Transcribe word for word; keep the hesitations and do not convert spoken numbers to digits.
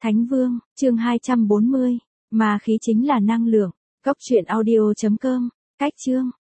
Thánh Vương, chương hai trăm bốn mươi. Ma khí chính là năng lượng. Cốc truyện audio chấm com. Cách chương.